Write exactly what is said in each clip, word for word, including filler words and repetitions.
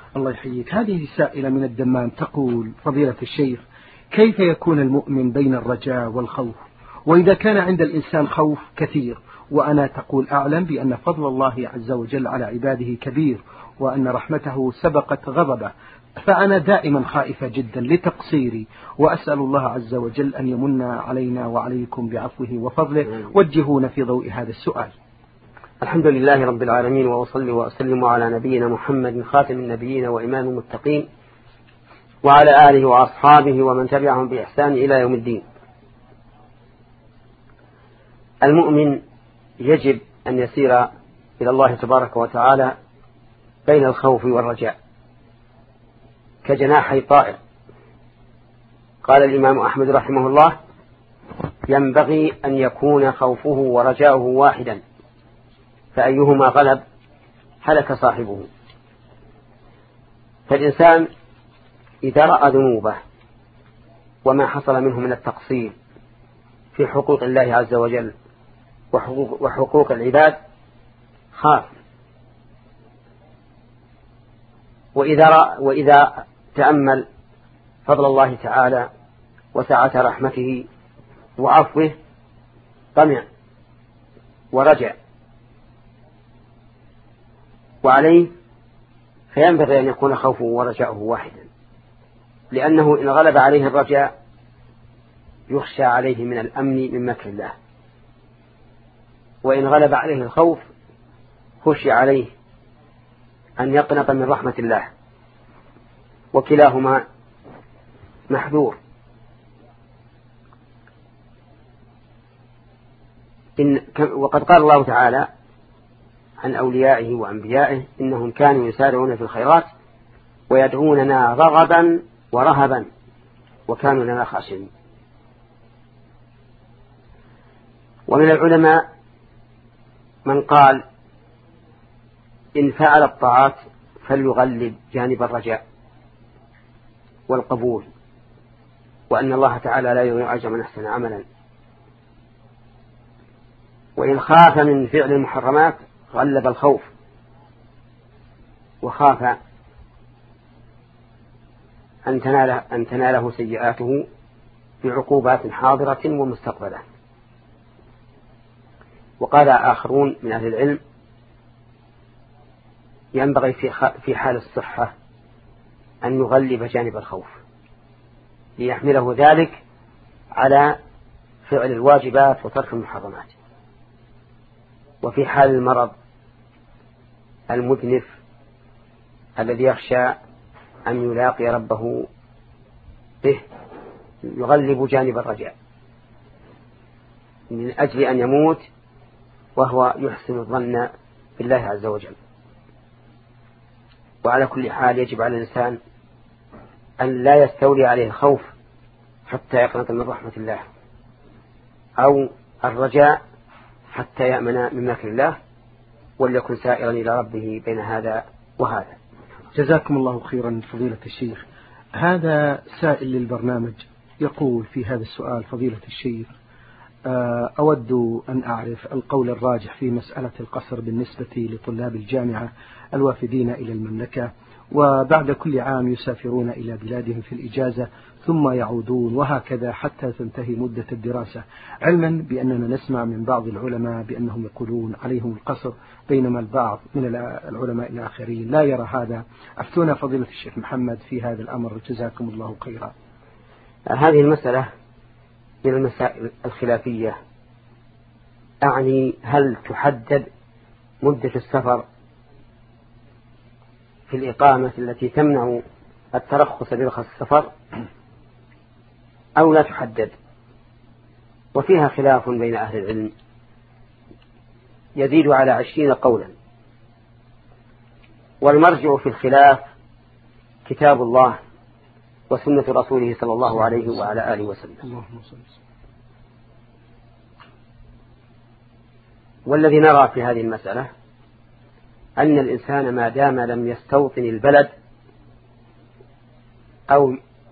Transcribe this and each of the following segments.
الله يحييك. هذه سائلة من الدمام تقول: فضيلة الشيخ، كيف يكون المؤمن بين الرجاء والخوف؟ وإذا كان عند الإنسان خوف كثير، وأنا تقول أعلم بأن فضل الله عز وجل على عباده كبير وأن رحمته سبقت غضبه، فأنا دائما خائفة جدا لتقصيري، وأسأل الله عز وجل أن يمن علينا وعليكم بعفوه وفضله. وجهونا في ضوء هذا السؤال. الحمد لله رب العالمين، وأصلي وأسلم على نبينا محمد خاتم النبيين وإمام المتقين، وعلى آله وأصحابه ومن تبعهم بإحسان إلى يوم الدين. المؤمن يجب أن يسير إلى الله تبارك وتعالى بين الخوف والرجاء كجناحي طائر. قال الإمام أحمد رحمه الله: ينبغي أن يكون خوفه ورجاؤه واحدا، فأيهما غلب هلك صاحبه. فالإنسان إذا رأى ذنوبه وما حصل منه من التقصير في حقوق الله عز وجل وحقوق, وحقوق العباد خاف. وإذا, رأى وإذا تأمل فضل الله تعالى وسعة رحمته وعفوه طمع ورجع، وعليه فينبغي أن يكون خوفه ورجاؤه واحدا، لأنه إن غلب عليه الرجاء يخشى عليه من الأمن من مكر الله، وإن غلب عليه الخوف خشي عليه أن يقنط من رحمة الله، وكلاهما محذور. إن وقد قال الله تعالى عن أوليائه وأنبيائه: إنهم كانوا يسارعون في الخيرات ويدعوننا رغبا ورهبا وكانوا لنا خاشعين. ومن العلماء من قال: إن فعل الطاعات فليغلب جانب الرجاء والقبول، وأن الله تعالى لا يضيع أجر من أحسن عملا. وإن خاف من فعل المحرمات غلب الخوف، وخاف أن تناله, أن تناله سيئاته بعقوبات حاضرة ومستقبلة. وقال آخرون من أهل العلم: ينبغي في حال الصحة أن يغلب جانب الخوف ليحمله ذلك على فعل الواجبات وترك المحرمات. وفي حال المرض المدنف الذي يخشى أن يلاقي ربه به يغلب جانب الرجاء من أجل أن يموت وهو يحسن الظن بالله عز وجل. وعلى كل حال يجب على الإنسان أن لا يستولي عليه الخوف حتى يقنط من رحمة الله، أو الرجاء حتى يأمن من مكر الله، وليكن سائرا إلى ربه بين هذا وهذا. جزاكم الله خيرا فضيلة الشيخ. هذا سائل للبرنامج يقول في هذا السؤال: فضيلة الشيخ، أود أن أعرف القول الراجح في مسألة القصر بالنسبة لطلاب الجامعة الوافدين إلى المملكة، وبعد كل عام يسافرون إلى بلادهم في الإجازة ثم يعودون، وهكذا حتى تنتهي مدة الدراسة، علما بأننا نسمع من بعض العلماء بأنهم يقولون عليهم القصر، بينما البعض من العلماء الآخرين لا يرى هذا. أفتونا فضيلة الشيخ محمد في هذا الأمر، جزاكم الله خيرا. هذه المسألة من المسائل الخلافية، أعني هل تحدد مدة السفر في الإقامة التي تمنع الترخص برخص السفر أو لا تحدد؟ وفيها خلاف بين أهل العلم يزيد على عشرين قولا، والمرجع في الخلاف كتاب الله وسنة رسوله صلى الله عليه وعلى آله وسلم. والذي نرى في هذه المسألة أن الإنسان ما دام لم يستوطن البلد أو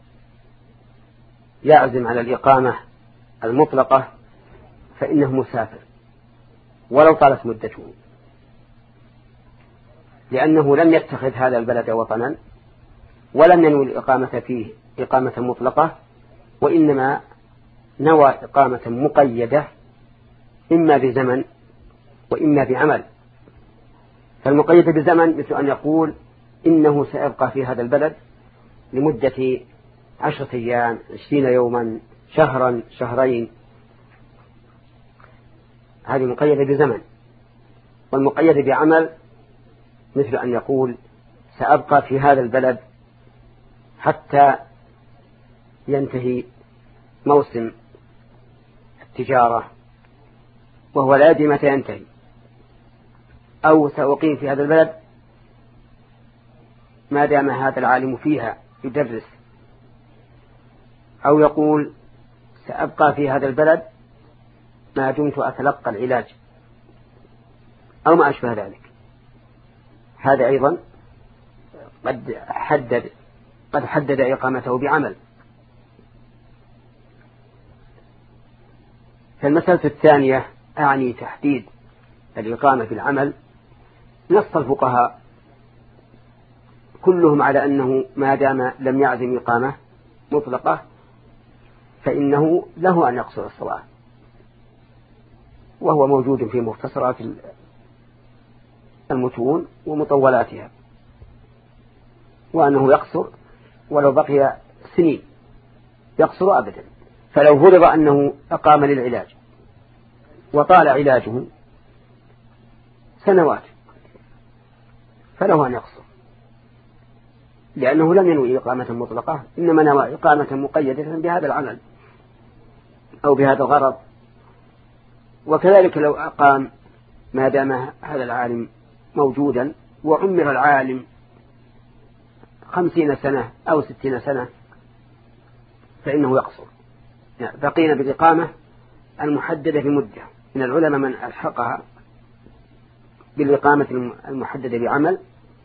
يعزم على الإقامة المطلقة فإنه مسافر ولو طالت مدته. لأنه لم يتخذ هذا البلد وطنا ولم ينوي الإقامة فيه إقامة مطلقة، وإنما نوى إقامة مقيدة إما بزمن وإما بعمل. فالمقيدة بزمن مثل أن يقول إنه سيبقى في هذا البلد لمدة عشرة أيام، عشرين يوما، شهرا، شهرين، هذه مقيدة بزمن. والمقيدة بعمل مثل أن يقول سأبقى في هذا البلد حتى ينتهي موسم التجارة وهو لا يدري متى ينتهي، أو سأقيم في هذا البلد ما دام هذا العالم فيها يدرس، أو يقول سأبقى في هذا البلد ما دمت أتلقى العلاج، أو ما أشبه ذلك. هذا أيضا قد حدد قد حدد إقامته بعمل. فالمسألة الثانية أعني تحديد الإقامة بالعمل. نص الفقهاء كلهم على أنه ما دام لم يعزم إقامة مطلقة فإنه له أن يقصر الصلاة، وهو موجود في مختصرات المتون ومطولاتها، وأنه يقصر ولو بقي سنين، يقصر أبدا. فلو فرض أنه أقام للعلاج وطال علاجه سنوات فله أن يقصر، لأنه لم ينوي إقامة مطلقة، إنما نوى إقامة مقيدة بهذا العمل أو بهذا الغرض. وكذلك لو أقام ما دام هذا العالم موجودا وعمر العالم خمسين سنة أو ستين سنة فإنه يقصر. يعني بقينا بالإقامة المحددة بمدة. من العلماء من ألحقها بالإقامة المحددة بعمل،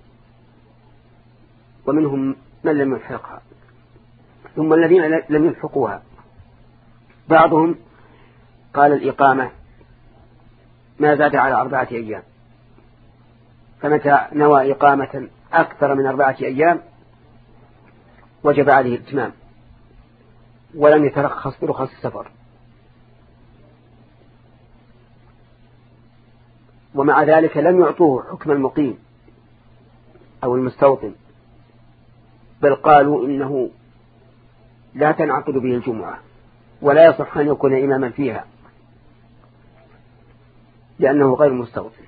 ومنهم من لم يلحقها. ثم الذين لم يلحقوها بعضهم قال الإقامة ما زاد على أربعة أيام، فمتى نوى إقامة أكثر من أربعة أيام وجب عليه الإتمام ولم يترخص برخص السفر. ومع ذلك لم يعطوه حكم المقيم أو المستوطن، بل قالوا إنه لا تنعقد به الجمعة ولا يصح أن يكون إماما فيها لأنه غير مستوطن.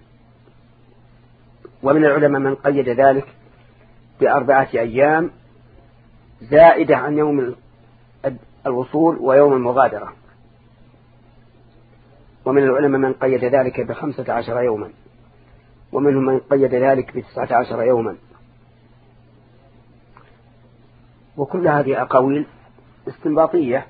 ومن العلماء من قيد ذلك بأربعة أيام زائدة عن يوم الوصول ويوم المغادرة. ومن العلماء من قيد ذلك بخمسة عشر يوما، ومنهم من قيد ذلك بتسعة عشر يوما. وكل هذه أقاويل استنباطية،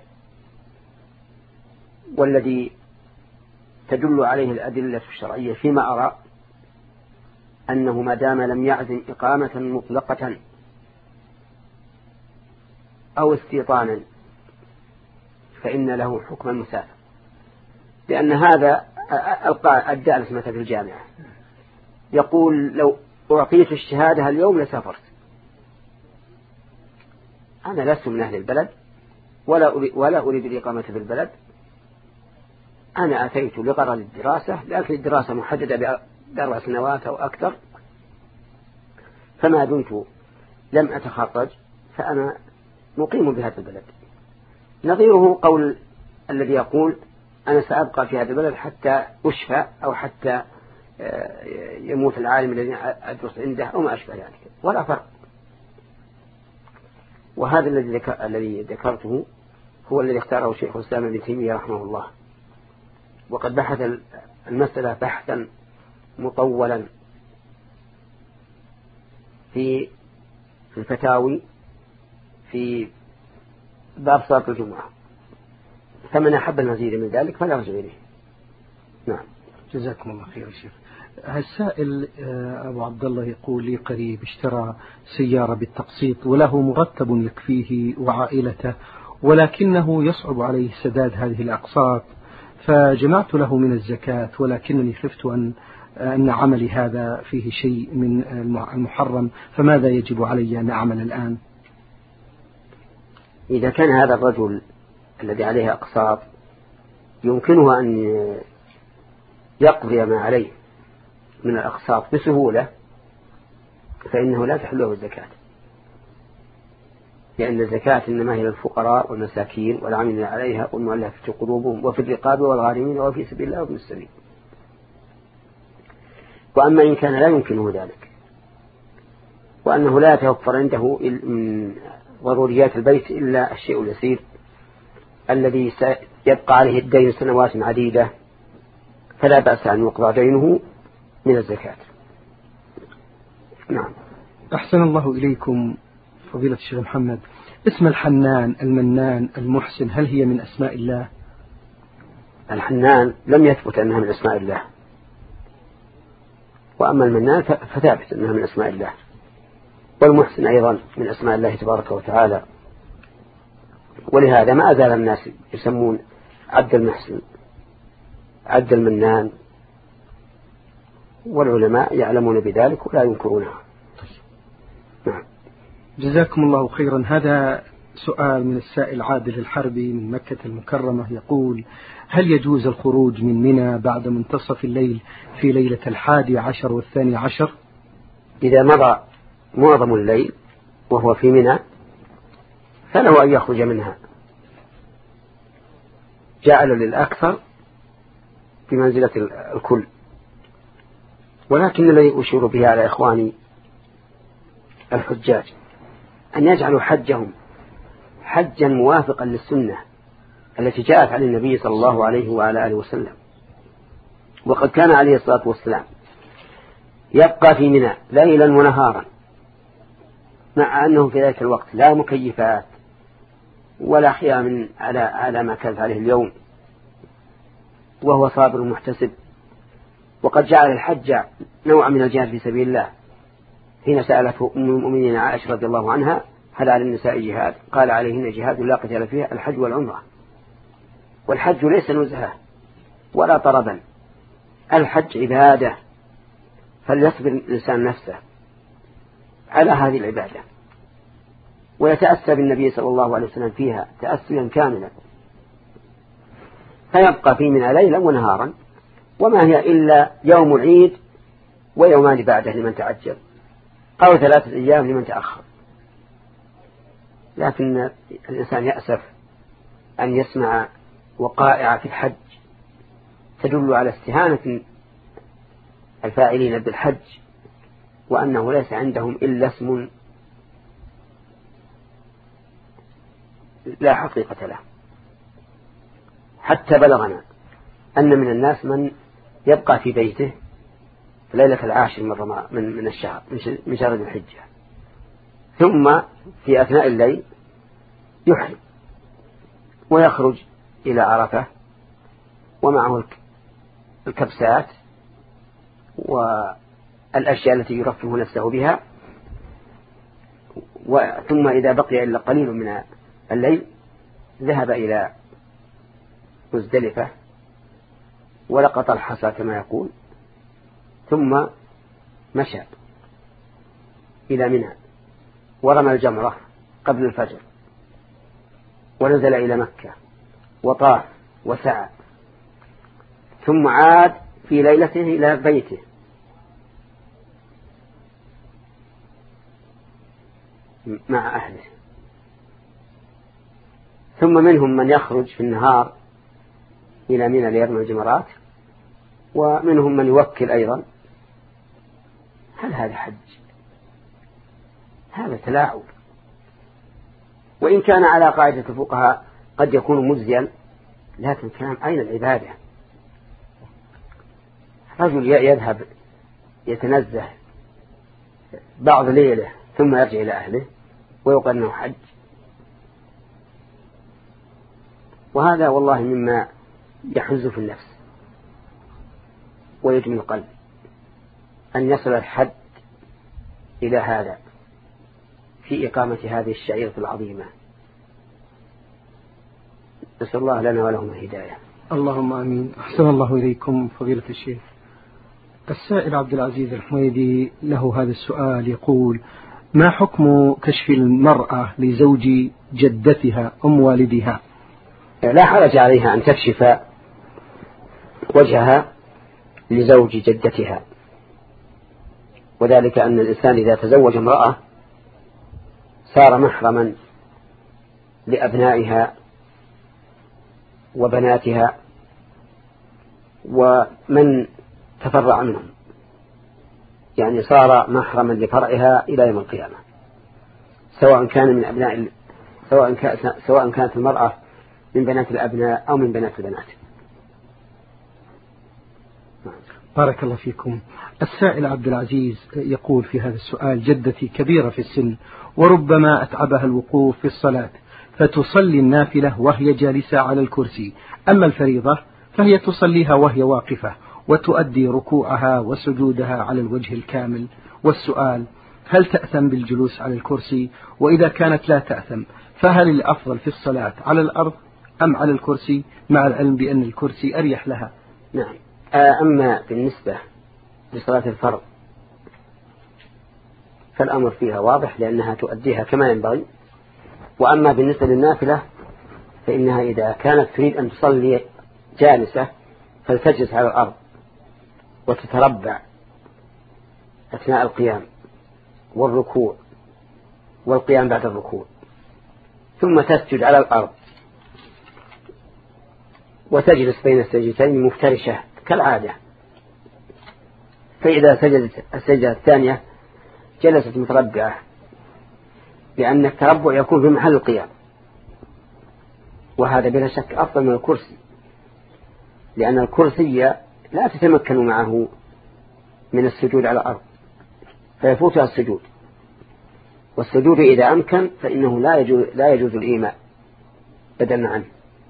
والذي تدل عليه الأدلة الشرعية فيما أرى أنه ما دام لم يعزم إقامة مطلقة أو استيطانا فإن له حكم المسافر، لأن هذا الجالس مثلا في الجامعة يقول لو أعطيت الشهادة اليوم لسافرت. أنا لست من أهل البلد ولا أريد, ولا أريد الإقامة في البلد، أنا أتيت لغرض الدراسة، لكن الدراسة محددة بأربع سنوات أو أكثر، فما دمت لم أتخرج فأنا مقيم بهذا البلد. نظيره قول الذي يقول أنا سأبقى في هذا البلد حتى أشفى أو حتى يموت العالم الذي أدرس عنده أو ما أشبه ذلك، ولا فرق. وهذا الذي الذي ذكرته هو الذي اختاره شيخ الإسلام ابن تيمية رحمه الله، وقد بحث المسألة بحثا مطولا في الفتاوي في باب صلاة الجمعة، فمن أحب المزيد من ذلك فلا يرجع إليه. نعم، جزاكم الله خير يا شيخ. السائل أبو عبد الله يقول لي قريب اشترى سيارة بالتقسيط وله مرتب يكفيه وعائلته، ولكنه يصعب عليه سداد هذه الأقساط، فجمعت له من الزكاة ولكنني خفت أن أن عملي هذا فيه شيء من المحرم، فماذا يجب علي أن أعمل الآن؟ إذا كان هذا الرجل الذي عليه أقساط يمكنه أن يقضي ما عليه من الأقساط بسهولة فإنه لا تحله الزكاة، لأن الزكاة إنما هي للفقراء والمساكين والعاملين عليها والمؤلفة قلوبهم وفي الرقاب والغارمين وفي سبيل الله وابن السبيل. وأما إن كان لا يمكنه ذلك وأنه لا يتوفر عنده من ضروريات البيت إلا الشيء اليسير الذي سيبقى عليه الدين سنوات عديدة، فلا بأس أن يقضى دينه من الزكاة. نعم. أحسن الله إليكم فضيلة الشيخ محمد، اسم الحنان، المنان، المحسن، هل هي من أسماء الله؟ الحنان لم يثبت أنها من أسماء الله، وأما المنان فثابت أنها من أسماء الله، والمحسن أيضا من أسماء الله تبارك وتعالى، ولهذا ما أزال الناس يسمون عبد المحسن، عبد المنان، والعلماء يعلمون بذلك ولا ينكرونها. نعم. جزاكم الله خيرا. هذا سؤال من السائل عادل الحربي من مكة المكرمة، يقول: هل يجوز الخروج من منى بعد منتصف الليل في ليلة الحادي عشر والثاني عشر؟ إذا مضى معظم الليل وهو في منى فله أن يخرج منها، جعل للأكثر في منزلة الكل. ولكن الذي أشير به على إخواني الحجاج أن يجعلوا حجهم حجا موافقا للسنة التي جاءت عن النبي صلى الله عليه وعلى آله وسلم. وقد كان عليه الصلاة والسلام يبقى في منى ليلا ونهارا، مع أنه في ذلك الوقت لا مكيفات ولا خيام على على ما كانت عليه اليوم، وهو صابر محتسب. وقد جعل الحج نوع من الجهاد في سبيل الله. حين سألته أم المؤمنين عائشة رضي الله عنها: هل على النساء جهاد؟ قال: عليهن جهاد لا قتال فيه الحج والعمرة. والحج ليس نزهة ولا طربا، الحج عبادة، فليصبر الإنسان نفسه على هذه العبادة ويتأسى بالنبي صلى الله عليه وسلم فيها تأسيا كاملا، فيبقى في منى ليلا ونهارا، وما هي إلا يوم العيد ويومان بعده لمن تعجل، أو ثلاثة أيام لمن تأخر. لكن الإنسان يأسف أن يسمع وقائع في الحج تدل على استهانة الفاعلين بالحج، وأنه ليس عندهم إلا اسم لا حقيقة له. حتى بلغنا أن من الناس من يبقى في بيته في ليلة العاشر من رمضان من من الشهر من شهر ذي الحجة، ثم في أثناء الليل يحرم ويخرج إلى عرفة ومعه الكبسات والأشياء التي يرفه نفسه بها، ثم إذا بقي إلا قليل من الليل ذهب إلى مزدلفة ولقط الحصى كما يقول، ثم مشى إلى منى ورمى الجمرة قبل الفجر ونزل إلى مكة وطاف وسعى، ثم عاد في ليلته إلى بيته مع أهله. ثم منهم من يخرج في النهار إلى منى ليرمي الجمرات، ومنهم من يوكل أيضا. هل هذا حج؟ هذا تلاعب. وإن كان على قاعدة الفقهاء قد يكون مجزيا، لكن كان أين العبادة؟ رجل يذهب يتنزه بعض ليلة ثم يرجع إلى أهله ويقول أنه حج، وهذا والله مما يحز في النفس ويجمي القلب أن يصل الحد إلى هذا في إقامة هذه الشعيرة العظيمة. نسأل الله لنا ولهم الهداية. اللهم آمين. أحسن الله إليكم فضيلة الشيخ. السائل عبد العزيز الحميدي له هذا السؤال يقول: ما حكم كشف المرأة لزوج جدتها أم والدها؟ لا حرج عليها أن تكشف وجهها لزوج جدتها، وذلك أن الإنسان إذا تزوج امرأة صار محرما لأبنائها وبناتها ومن تفرع منهم، يعني صار محرما لفرعها إلى يوم القيامة، سواء كان من أبناء سواء كانت سواء كانت المرأة من بنات الأبناء أو من بنات البنات. بارك الله فيكم. السائل عبد العزيز يقول في هذا السؤال: جدتي كبيرة في السن وربما أتعبها الوقوف في الصلاة، فتصلي النافلة وهي جالسة على الكرسي، أما الفريضة فهي تصليها وهي واقفة وتؤدي ركوعها وسجودها على الوجه الكامل. والسؤال: هل تأثم بالجلوس على الكرسي؟ وإذا كانت لا تأثم فهل الأفضل في الصلاة على الأرض أم على الكرسي، مع العلم بأن الكرسي أريح لها؟ نعم. أما بالنسبة لصلاة الفرض فالأمر فيها واضح لأنها تؤديها كما ينبغي، وأما بالنسبة للنافلة فإنها إذا كانت تريد أن تصلي جالسة فلتجلس على الأرض وتتربع أثناء القيام والركوع والقيام بعد الركوع، ثم تسجد على الأرض وتجلس بين السجدتين مفترشة كالعادة، فإذا سجدت السجدة الثانية جلست متربعة، لأن التربع يكون في محل القيام، وهذا بلا شك أفضل من الكرسي، لأن الكرسي لا تتمكن معه من السجود على الأرض فيفوتها السجود، والسجود إذا أمكن فإنه لا يجوز, لا يجوز الإيماء بدلا عنه.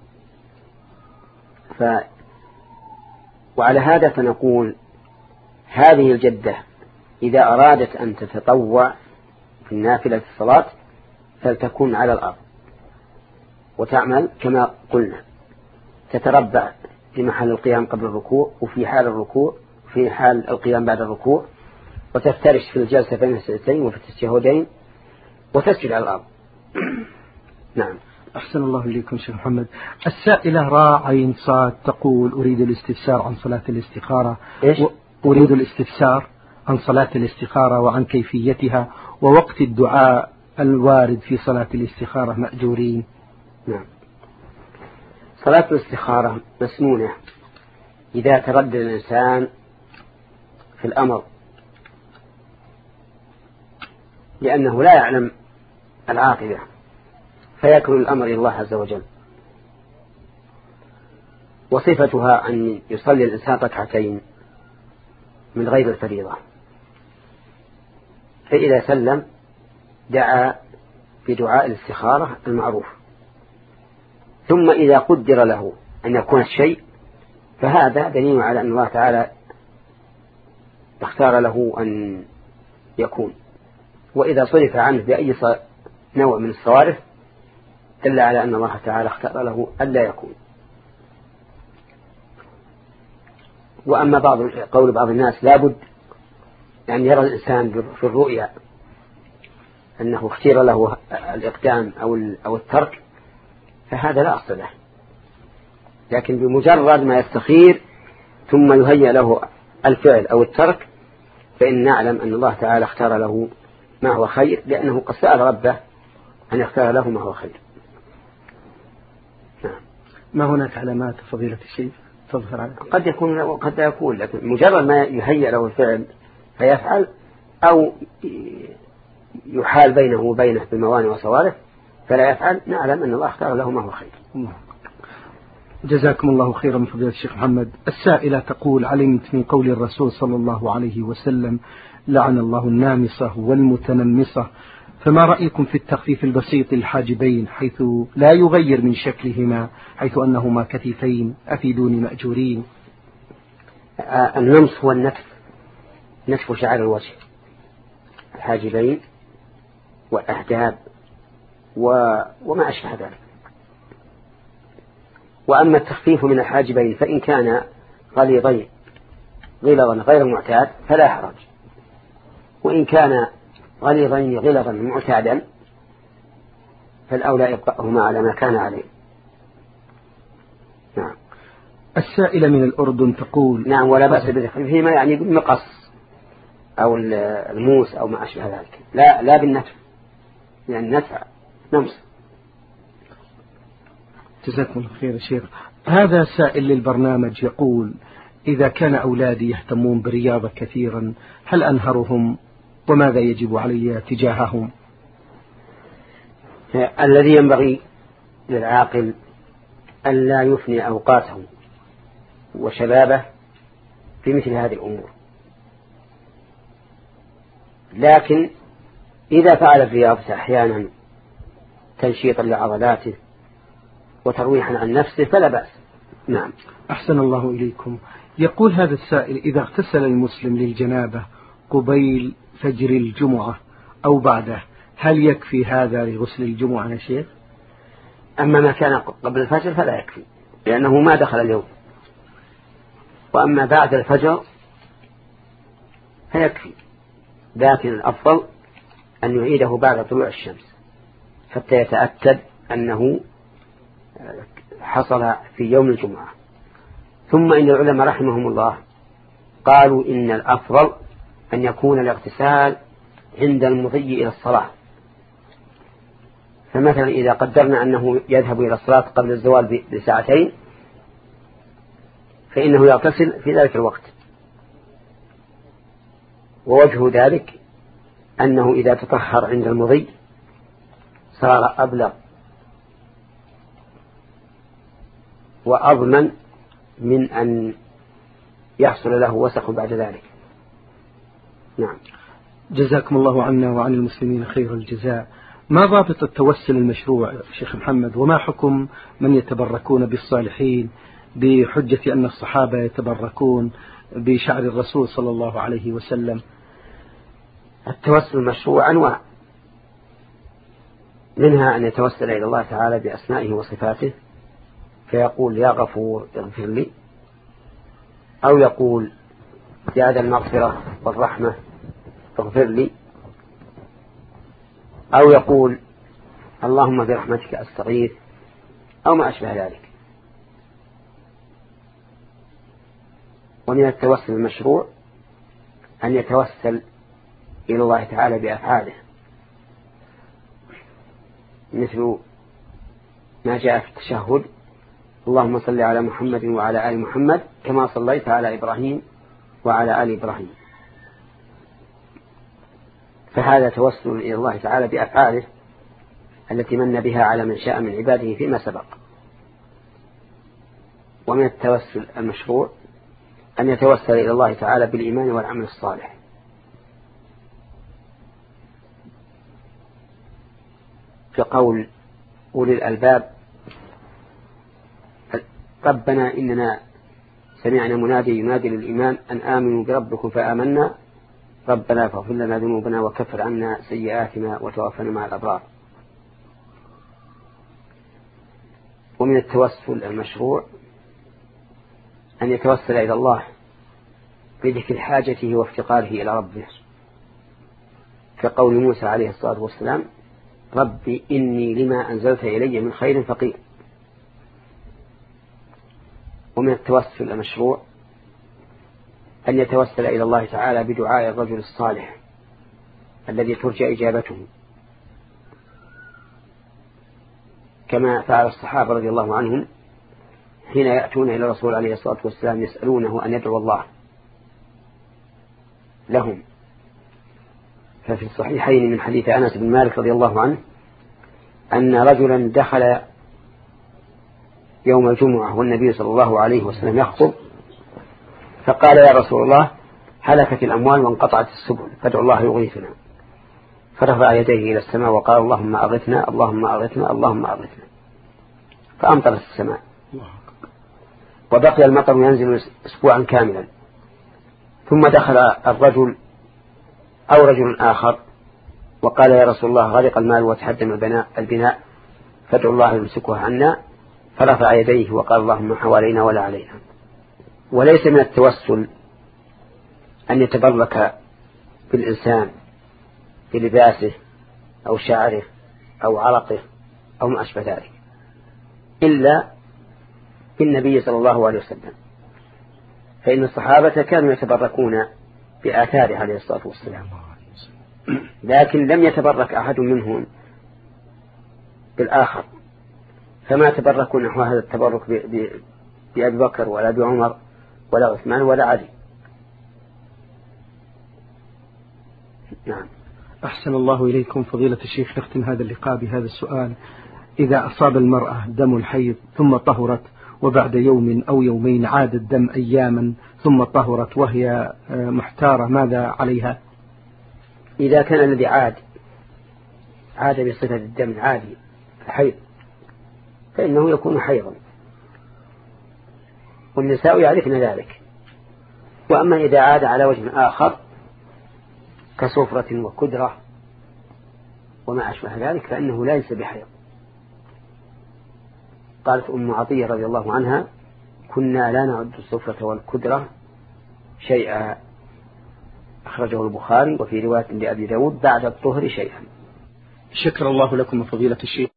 ف وعلى هذا فنقول هذه الجدة إذا أرادت أن تتطوع في النافلة في الصلاة فلتكون على الأرض وتعمل كما قلنا، تتربع في محل القيام قبل الركوع وفي حال الركوع وفي حال القيام بعد الركوع، وتفترش في الجلسة بين السجدتين وفي التشهدين وتسجد على الأرض. نعم. أحسن الله إليكم شيخ محمد. السائلة راء عين صاد تقول: أريد الاستفسار عن صلاة الاستخارة. إيش؟ أريد الاستفسار عن صلاة الاستخارة وعن كيفيتها ووقت الدعاء الوارد في صلاة الاستخارة مأجورين. نعم. صلاة الاستخارة مسنونة إذا تردد الإنسان في الأمر، لأنه لا يعلم العاقبة فيكون الأمر إلى الله عز وجل. وصفتها أن يصلي الإنسان ركعتين من غير الفريضة، فإذا سلم دعا بدعاء الاستخارة المعروف، ثم إذا قدر له أن يكون الشيء فهذا دليل على أن الله تعالى اختار له أن يكون، وإذا صرف عنه بأي نوع من الصوارف دل على أن الله تعالى اختار له ألا يكون. وأما بعض قول بعض الناس لابد يعني يرى الإنسان في الرؤيا أنه اختير له الإقدام أو الترك، فهذا لا أصل له، لكن بمجرد ما يستخير ثم يهيأ له الفعل أو الترك فإن نعلم أن الله تعالى اختار له ما هو خير، لأنه قد سأل ربه أن يختار له ما هو خير. نعم. ما هناك علامات فضيلة الشيخ تظهر على قد يكون وقد لا يكون، لكن مجرد ما يهيأ له الفعل فيفعل أو يحال بينه وبينه بموانع وصوارف فلا يفعل، نعلم أن الله اختار له ما هو خير. الله. جزاكم الله خيرا من فضيلة الشيخ محمد. السائلة تقول: علمت من قول الرسول صلى الله عليه وسلم: لعن الله النامصة والمتنمصة، فما رأيكم في التخفيف البسيط للحاجبين حيث لا يغير من شكلهما حيث أنهما كتفين؟ أفيدوني مأجورين. النمص هو النتف، نتف شعر الوجه، الحاجبين والأحجاب وما أشبه ذلك. وأما التخفيف من الحاجبين فإن كان غليظين غلظا غير معتاد فلا حرج، وإن كان غلظا غلظا معتادا فالأولى إبقاؤهما على ما كان عليه. نعم. السائلة من الأردن تقول نعم ولا بأس بذكرهما يعني بالمقص أو الموس أو ما أشبه ذلك، لا لا بالنتف، يعني النتف نمس. جزاكم الله خير يا شيخ. هذا سائل للبرنامج يقول: إذا كان أولادي يهتمون بالرياضة كثيرا هل أنهرهم وماذا يجب علي تجاههم؟ الذي ينبغي للعاقل ألا يفني أوقاته وشبابه في مثل هذه الأمور، لكن إذا فعل الرياضة أحيانا تنشيطا لعضلاته وترويحا عن نفسه فلا بأس. نعم. أحسن الله إليكم. يقول هذا السائل: إذا اغتسل المسلم للجنابة قبيل فجر الجمعة أو بعده هل يكفي هذا لغسل الجمعة يا شيخ؟ أما ما كان قبل الفجر فلا يكفي لأنه ما دخل اليوم، وأما بعد الفجر فيكفي، لكن الأفضل أن يعيده بعد طلوع الشمس حتى يتأكد أنه حصل في يوم الجمعة. ثم إن العلماء رحمهم الله قالوا إن الأفضل أن يكون الاغتسال عند المضي إلى الصلاة، فمثلا إذا قدرنا أنه يذهب إلى الصلاة قبل الزوال بساعتين فإنه يغتسل في ذلك الوقت، ووجه ذلك أنه إذا تطهر عند المضي صار أبلغ وأضمن من أن يحصل له وسخ بعد ذلك. نعم. جزاكم الله عنا وعن المسلمين خير الجزاء. ما ضابط التوسل المشروع شيخ محمد، وما حكم من يتبركون بالصالحين بحجة أن الصحابة يتبركون بشعر الرسول صلى الله عليه وسلم؟ التوسل المشروع أنواع، منها أن يتوسل إلى الله تعالى بأسمائه وصفاته فيقول: يا غفور اغفر لي، أو يقول: يا ذا المغفرة والرحمة اغفر لي، أو يقول: اللهم برحمتك أستغيث، أو ما أشبه ذلك. ومن التوسل المشروع أن يتوسل إلى الله تعالى بأفعاله، مثل ما جاء في التشهد: اللهم صل على محمد وعلى آل محمد كما صليت على إبراهيم وعلى آل إبراهيم. فهذا توسل إلى الله تعالى بأفعاله التي من بها على من شاء من عباده فيما سبق. ومن التوسل المشروع أن يتوسل إلى الله تعالى بالإيمان والعمل الصالح، كقول أولي الألباب: ربنا إننا سمعنا منادي ينادي للإيمان أن آمنوا بربكم فآمنا ربنا فاغفر لنا ذنوبنا وكفر عنا سيئاتنا وتوفنا مع الأبرار. ومن التوسل المشروع أن يتوسل إلى الله بذكر حاجته وافتقاره إلى ربه، كقول موسى عليه الصلاة والسلام: ربي إني لما أنزلت إلي من خير فقير. ومن التوسل المشروع أن يتوسل إلى الله تعالى بدعاء الرجل الصالح الذي ترجى إجابته، كما فعل الصحابة رضي الله عنهم حين يأتون إلى الرسول عليه الصلاة والسلام يسألونه أن يدعو الله لهم. ففي الصحيحين من حديث أنس بن مالك رضي الله عنه أن رجلا دخل يوم الجمعة والنبي صلى الله عليه وسلم يخطب، فقال: يا رسول الله هلكت الأموال وانقطعت السبل فادعو الله يغيثنا. فرفع يديه إلى السماء وقال: اللهم أغثنا اللهم أغثنا اللهم أغثنا، فأمطرت السماء وبقي المطر ينزل أسبوعا كاملا. ثم دخل الرجل أو رجل آخر وقال: يا رسول الله غرق المال وتهدم البناء البناء فادعو الله يمسكه عنا. فرفع يديه وقال: اللهم حوالينا ولا علينا. وليس من التوسل أن يتبرك بالإنسان بلباسه أو شعره أو عرقه أو ما أشبه ذلك إلا بالنبي صلى الله عليه وسلم، فإن الصحابة كانوا يتبركون بآثاره عليه الصلاة والسلام، لكن لم يتبرك أحد منهم بالآخر، فما تبركوا نحو هذا التبرك بأبي بكر ولا بعمر ولا عثمان ولا علي. نعم. أحسن الله إليكم فضيلة الشيخ. نختم هذا اللقاء بهذا السؤال: إذا أصاب المرأة دم الحيض ثم طهرت وبعد يوم أو يومين عاد الدم أياما ثم طهرت وهي محتارة، ماذا عليها؟ إذا كان الذي عاد عاد بصفة الدم العادي الحيض فإنه يكون حيضا، والنساء يعرفن ذلك. وأما إذا عاد على وجه آخر كصفرة وكدرة وما أشبه ذلك فإنه ليس بحيض. قالت أم عطية رضي الله عنها: كنا لا نعد الصفرة والكدرة شيئا، أخرجه البخاري، وفي رواية لأبي داود بعد الطهر شيئا. شكر الله لكم فضيلة الشيخ.